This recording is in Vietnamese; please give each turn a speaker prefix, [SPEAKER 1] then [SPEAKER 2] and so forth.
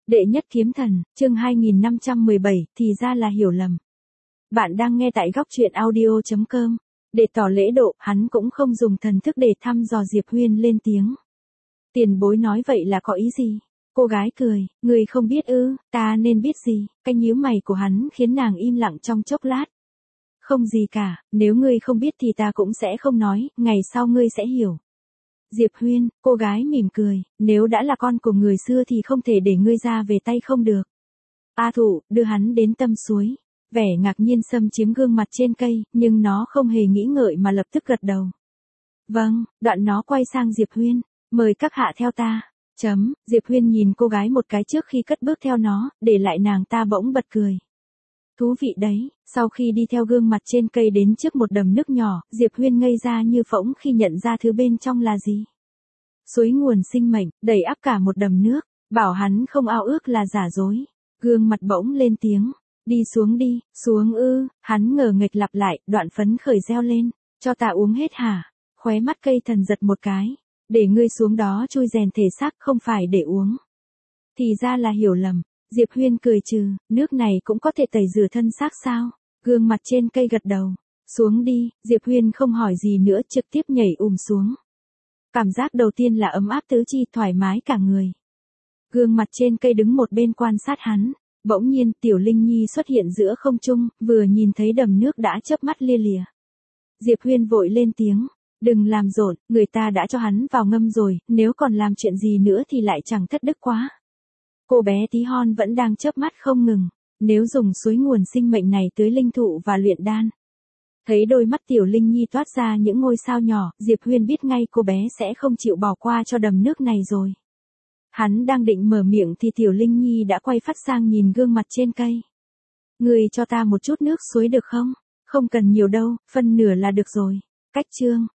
[SPEAKER 1] Đệ nhất kiếm thần, chương 2517, thì ra là hiểu lầm. Bạn đang nghe tại góc truyện audio.com. Để tỏ lễ độ, hắn cũng không dùng thần thức để thăm dò Diệp Huyên lên tiếng. Tiền bối nói vậy là có ý gì? Cô gái cười, người không biết ư, ta nên biết gì? Cái nhíu mày của hắn khiến nàng im lặng trong chốc lát. Không gì cả, nếu ngươi không biết thì ta cũng sẽ không nói, ngày sau ngươi sẽ hiểu. Diệp Huyên, cô gái mỉm cười, nếu đã là con của người xưa thì không thể để ngươi ra về tay không được. A Thụ, đưa hắn đến tâm suối. Vẻ ngạc nhiên xâm chiếm gương mặt trên cây, nhưng nó không hề nghĩ ngợi mà lập tức gật đầu. Vâng, đoạn nó quay sang Diệp Huyên, mời các hạ theo ta. Diệp Huyên nhìn cô gái một cái trước khi cất bước theo nó, để lại nàng ta bỗng bật cười. Thú vị đấy, sau khi đi theo gương mặt trên cây đến trước một đầm nước nhỏ, Diệp Huyên ngây ra như phỗng khi nhận ra thứ bên trong là gì. Suối nguồn sinh mệnh, đầy ắp cả một đầm nước, bảo hắn không ao ước là giả dối. Gương mặt bỗng lên tiếng, đi, xuống ư, hắn ngờ nghệch lặp lại, đoạn phấn khởi reo lên, cho ta uống hết hả? Khóe mắt cây thần giật một cái, để ngươi xuống đó chui rèn thể xác không phải để uống. Thì ra là hiểu lầm. Diệp Huyên cười trừ, nước này cũng có thể tẩy rửa thân xác sao? Gương mặt trên cây gật đầu. Xuống đi, Diệp Huyên không hỏi gì nữa trực tiếp nhảy xuống. Cảm giác đầu tiên là ấm áp tứ chi, thoải mái cả người. Gương mặt trên cây đứng một bên quan sát hắn. Bỗng nhiên Tiểu Linh Nhi xuất hiện giữa không trung, vừa nhìn thấy đầm nước đã chớp mắt lia lịa. Diệp Huyên vội lên tiếng. Đừng làm rộn, người ta đã cho hắn vào ngâm rồi, nếu còn làm chuyện gì nữa thì lại chẳng thất đức quá. Cô bé tí hon vẫn đang chớp mắt không ngừng, nếu dùng suối nguồn sinh mệnh này tưới linh thụ và luyện đan. Thấy đôi mắt Tiểu Linh Nhi toát ra những ngôi sao nhỏ, Diệp Huyên biết ngay cô bé sẽ không chịu bỏ qua cho đầm nước này rồi. Hắn đang định mở miệng thì Tiểu Linh Nhi đã quay phát sang nhìn gương mặt trên cây. Người cho ta một chút nước suối được không? Không cần nhiều đâu, phân nửa là được rồi. Cách chương.